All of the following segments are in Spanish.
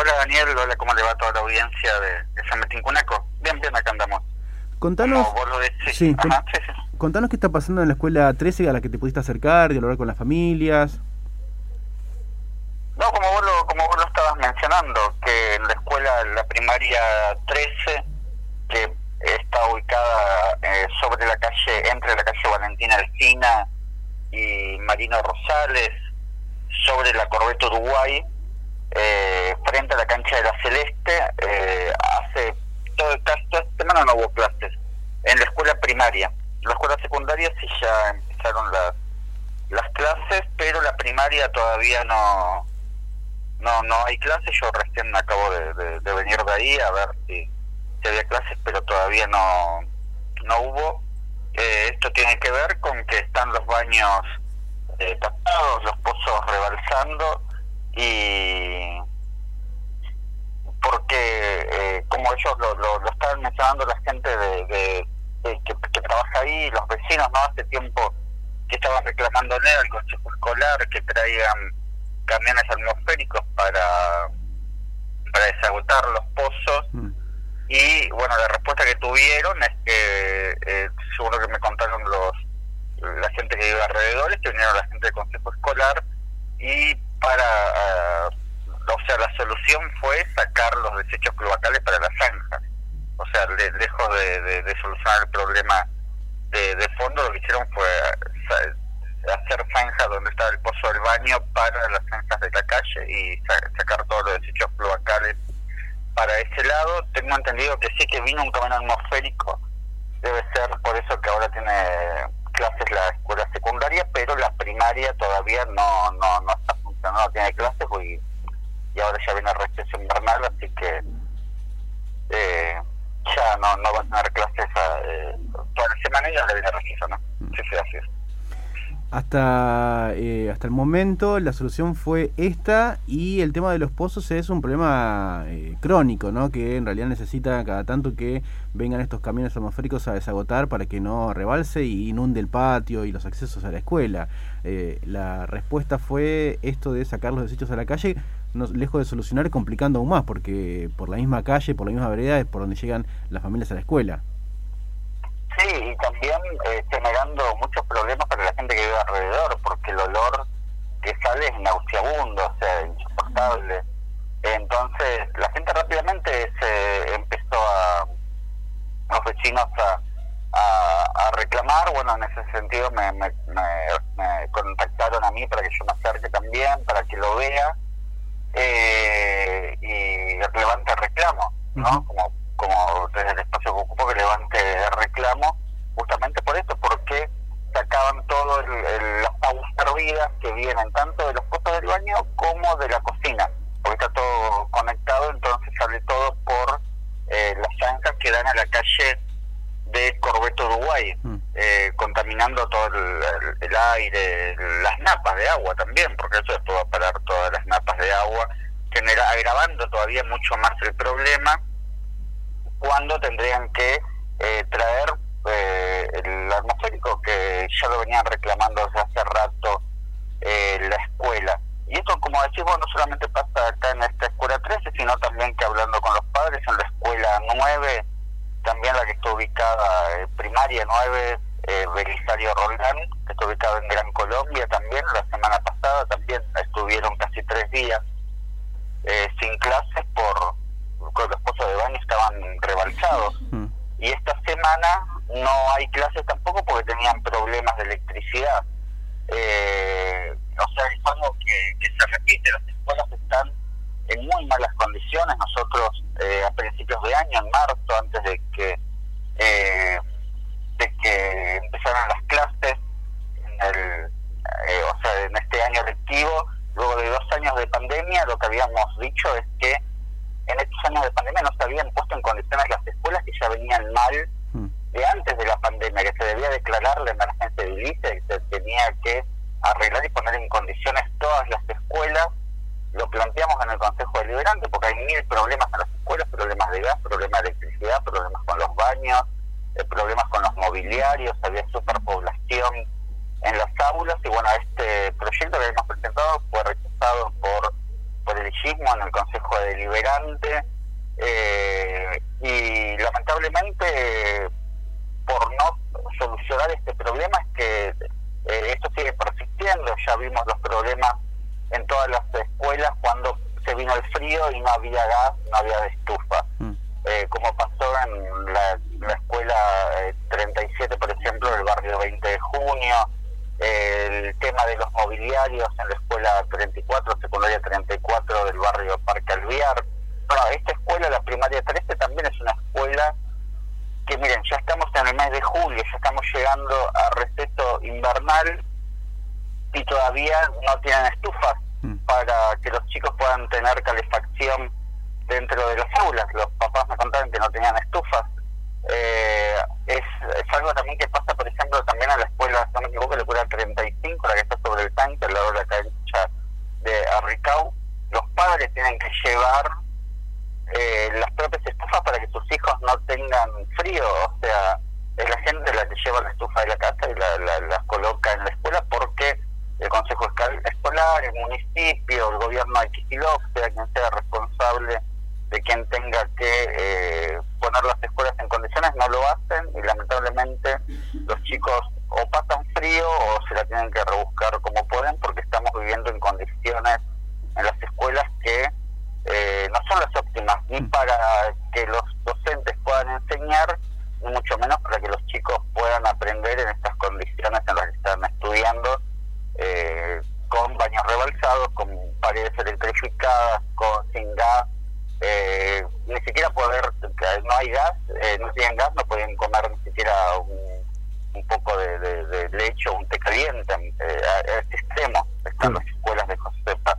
Hola Daniel, hola, ¿cómo le va a toda la audiencia de San Martín Cunaco? Bien, bien, acá andamos. Contanos, Como vos lo decís. sí, Ajá, sí, sí. contanos qué está pasando en la escuela 13 a la que te pudiste acercar, dialogar con las familias. No, como vos lo estabas mencionando, que en la escuela, la primaria 13, que está ubicada sobre la calle, entre la calle Valentina Alsina y Marino Rosales, sobre la Corvette Uruguay, frente a la cancha de la Celeste, hace casi toda esta semana no hubo clases en la escuela primaria. En la escuela secundaria sí ya empezaron las clases, pero la primaria todavía no hay clases. Yo recién acabo de venir de ahí a ver si había clases, pero todavía no hubo. Esto tiene que ver con que están los baños tapados, los pozos rebalsando, y porque como ellos lo estaban mencionando, la gente que trabaja ahí, los vecinos, no hace tiempo que estaban reclamándole al consejo escolar que traigan camiones atmosféricos para desagotar los pozos. Y bueno, la respuesta que tuvieron es que seguro que me contaron la gente que vive alrededor, que vinieron la gente del consejo escolar, y o sea, la solución fue sacar los desechos cloacales para las zanjas. O sea, lejos de solucionar el problema de fondo, lo que hicieron fue hacer zanjas donde estaba el pozo del baño para las zanjas de la calle y sacar todos los desechos cloacales para ese lado. Tengo entendido que sí, que vino un camión atmosférico, debe ser por eso que ahora tiene clases la escuela secundaria, pero la primaria todavía no está funcionando, no tiene clases, y ahora ya viene el receso invernal, así que ya no va a tener clases toda la semana, y ya le viene el receso, ¿no? Sí, así es. Hasta el momento la solución fue esta, y el tema de los pozos es un problema crónico, ¿no? Que en realidad necesita cada tanto que vengan estos camiones atmosféricos a desagotar para que no rebalse y inunde el patio y los accesos a la escuela. La respuesta fue esto de sacar los desechos a la calle, lejos de solucionar, complicando aún más, porque por la misma calle, por la misma vereda es por donde llegan las familias a la escuela. Sí, y también generando muchos problemas para la gente que vive alrededor, porque el olor que sale es nauseabundo, o sea, insoportable. Entonces, la gente rápidamente empezó los vecinos a reclamar. Bueno, en ese sentido me contactaron a mí para que yo me acerque también, para que lo vea, y levante reclamo, ¿no? Como desde el espacio que ocupo, que levante reclamo, justamente por esto, porque sacaban todo las aguas hervidas que vienen tanto de los pozos del baño como de la cocina, porque está todo conectado. Entonces sale todo por las zanjas que dan a la calle de Corvette Uruguay, contaminando todo el aire, las napas de agua también, porque eso después va a parar todas las napas de agua, agravando todavía mucho más el problema, cuando tendrían que traer el atmosférico, que ya lo venían reclamando desde hace rato la escuela. Y esto, como decís vos, no solamente pasa acá en esta escuela 13, sino también que hablando con los padres, en la escuela 9, también la que está ubicada, primaria 9, Belisario Roldán, que está ubicada en Gran Colombia, también la semana pasada también estuvieron casi 3 días sin clases porque los pozos de baño estaban rebalsados. Y esta semana no hay clases tampoco porque tenían problemas de electricidad. O sea, es algo que se repite. Las escuelas están en muy malas condiciones. Nosotros a principios de año, en marzo, antes de que empezaran las clases, o sea, en este año lectivo, luego de 2 años de pandemia, lo que habíamos dicho es que en estos años de pandemia no se habían puesto en condiciones las escuelas, que ya venían mal de antes de la pandemia, que se debía declarar la emergencia edilicia, que se tenía que arreglar y poner en condiciones todas las escuelas. Lo planteamos en el Consejo Deliberante porque hay 1000 problemas en las escuelas: problemas de gas, problemas de electricidad, problemas con los baños, problemas con los mobiliarios, había superpoblación en las aulas. Y bueno, este proyecto que hemos presentado fue rechazado por el illismo, en el Consejo Deliberante, y lamentablemente por no solucionar este problema es que esto sigue persistiendo. Ya vimos los problemas en todas las escuelas cuando se vino el frío y no había gas, no había estufa, como pasó en la escuela 37, por ejemplo, del barrio 20 de junio, el tema de los mobiliarios en la escuela 34, secundaria 34 del barrio Parque Alvear. Bueno, esta escuela, la primaria 13, también es una escuela que, miren, ya estamos en el mes de julio, ya estamos llegando a receso invernal y todavía no tienen estufas para que los chicos puedan tener calefacción dentro de las aulas. Los papás me contaban que no tenían estufas. Es algo también que pasa, por ejemplo, también a la escuela, si no me equivoco, la escuela 35, la que está sobre el tanque, al lado de la cancha de Arricau. Los padres tienen que llevar las propias estufas para que sus hijos no tengan frío. O sea, es la gente la que lleva la estufa de la casa y las coloca en la escuela, porque el Consejo Escolar, el municipio, el gobierno de Kicillof, sea quien sea responsable de quien tenga que poner las escuelas en condiciones, no lo hacen, y lamentablemente los chicos o pasan frío o se la tienen que rebuscar como pueden, porque estamos viviendo en condiciones en las escuelas que no son las óptimas, ni para que los docentes puedan enseñar, ni mucho menos para que los chicos puedan aprender en estas condiciones en las que están estudiando, con baños rebalsados, con paredes electrificadas, sin gas, ni siquiera no hay gas, no tienen gas, no pueden comer ni siquiera un poco de leche o un té caliente. A este extremo están las escuelas de José Paz.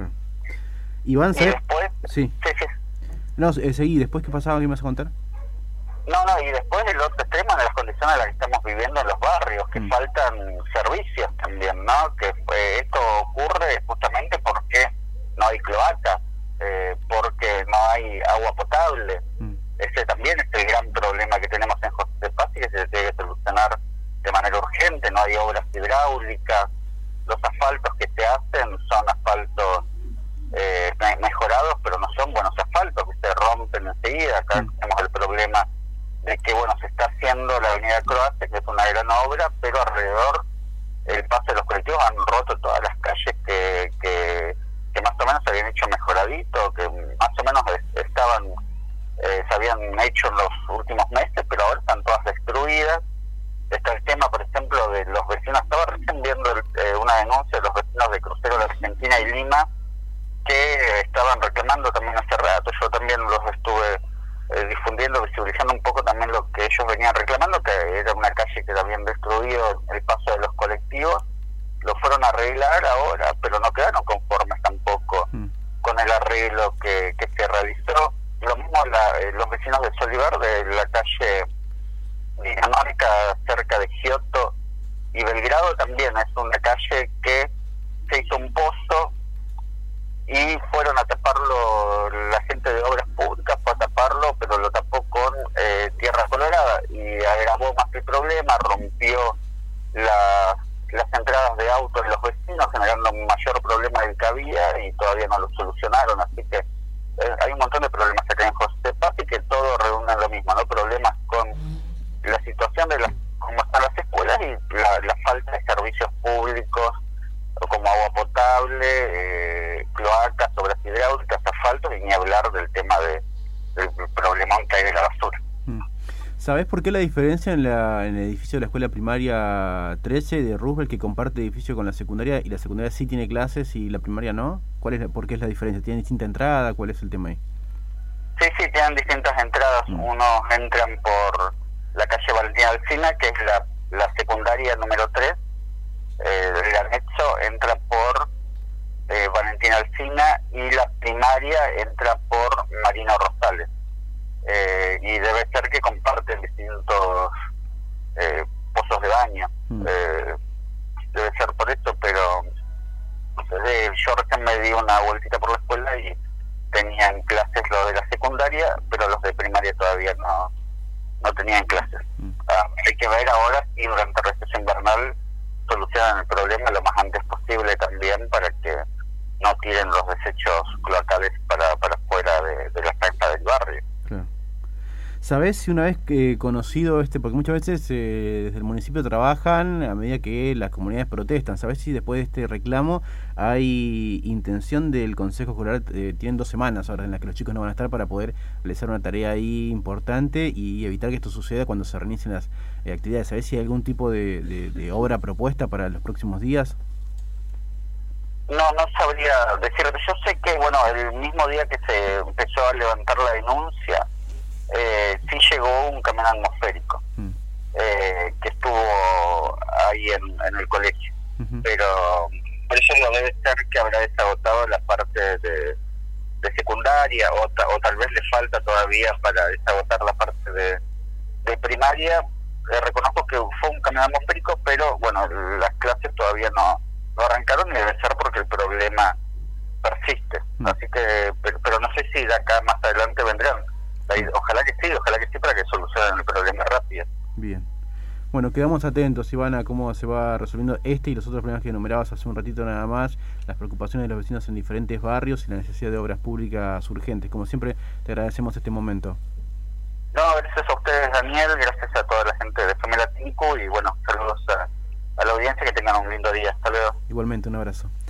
Iván, y después, sí. Sí. No, seguí, después qué pasaba, ¿qué me vas a contar? No, y después el otro extremo de las condiciones en las que estamos viviendo en los barrios, que faltan servicios también, ¿no? Que esto ocurre justamente porque no hay cloacas, porque no hay agua potable. Ese también es el gran problema que tenemos en José Paz y que se debe solucionar de manera urgente. No hay obras hidráulicas, los asfaltos que se hacen son asfaltos mejorados, pero no son buenos asfaltos, que se rompen enseguida. Acá tenemos el problema de que, bueno, se está haciendo la avenida Croacia, que es una gran obra, pero alrededor el paso de los colectivos han roto todas las calles que más o menos se habían hecho mejoradito, que más o menos se habían hecho en los últimos meses, pero ahora están todas destruidas. Está el tema, por ejemplo, de los vecinos. Estaba recién viendo una denuncia de los vecinos de Crucero de Argentina y Lima, que estaban reclamando también hace rato. Yo también los estuve difundiendo, visibilizando un poco también lo que ellos venían reclamando, que era una calle que habían destruido el paso de los colectivos. Lo fueron a arreglar ahora, pero no quedaron conformes tampoco con el arreglo que se realizó. Lo mismo los vecinos de Solivar, de la calle Dinamarca, cerca de Giotto y Belgrado, también es una calle que se hizo un pozo y fueron a taparlo. La gente de Obras Públicas fue a taparlo, pero lo tapó con tierra colorada y agravó más el problema, rompió las entradas de autos de los vecinos, generando un mayor problema del que había, y todavía no lo solucionaron. Así que hay un montón de problemas acá en José Paz, y que todo redunda en lo mismo, ¿no? Problemas con la situación de cómo están las escuelas y la falta de servicios públicos, como agua potable, cloacas, obras hidráulicas, asfaltos, y ni hablar del tema del problemón que hay de la basura. ¿Sabés por qué la diferencia en el edificio de la escuela primaria 13 de Roosevelt, que comparte edificio con la secundaria, y la secundaria sí tiene clases y la primaria no? ¿Por qué es la diferencia? ¿Tienen distinta entrada? ¿Cuál es el tema ahí? Sí, tienen distintas entradas. Unos entran por la calle Valentina Alsina, que es la secundaria número 3. El anexo entra por Valentina Alsina, y la primaria entra por Marino Rosales. Y debe ser que comparten distintos pozos de baño. Debe ser por eso, pero yo recién me di una vueltita por la escuela y tenían clases los de la secundaria, pero los de primaria todavía no tenían clases. Hay que ver ahora si durante el receso invernal solucionan el problema lo más antes posible también, para que no tiren los desechos cloacales para fuera de la franja del barrio. Claro. ¿Sabés si una vez que conocido porque muchas veces desde el municipio trabajan a medida que las comunidades protestan, ¿sabés si después de este reclamo hay intención del Consejo Escolar, tienen 2 semanas ahora en las que los chicos no van a estar para poder realizar una tarea ahí importante y evitar que esto suceda cuando se reinicien las actividades? ¿Sabés si hay algún tipo de obra propuesta para los próximos días? No sabría decirte. Yo sé que, bueno, el mismo día que se empezó a levantar la denuncia, sí llegó un camión atmosférico que estuvo ahí en el colegio, pero por eso lo debe ser que habrá desagotado la parte de secundaria o tal vez le falta todavía para desagotar la parte de primaria. Reconozco que fue un camión atmosférico, pero bueno, las clases todavía no arrancaron y debe ser porque el problema persiste, así que pero no sé si de acá más adelante vendrán. Ojalá que sí, para que solucionen el problema rápido. Bien. Bueno, quedamos atentos, Ivana, a cómo se va resolviendo y los otros problemas que enumerabas hace un ratito nada más, las preocupaciones de los vecinos en diferentes barrios y la necesidad de obras públicas urgentes. Como siempre, te agradecemos este momento. No, gracias a ustedes, Daniel, gracias a toda la gente de Femela Tinku y bueno, saludos a la audiencia, que tengan un lindo día. Hasta luego. Igualmente, un abrazo.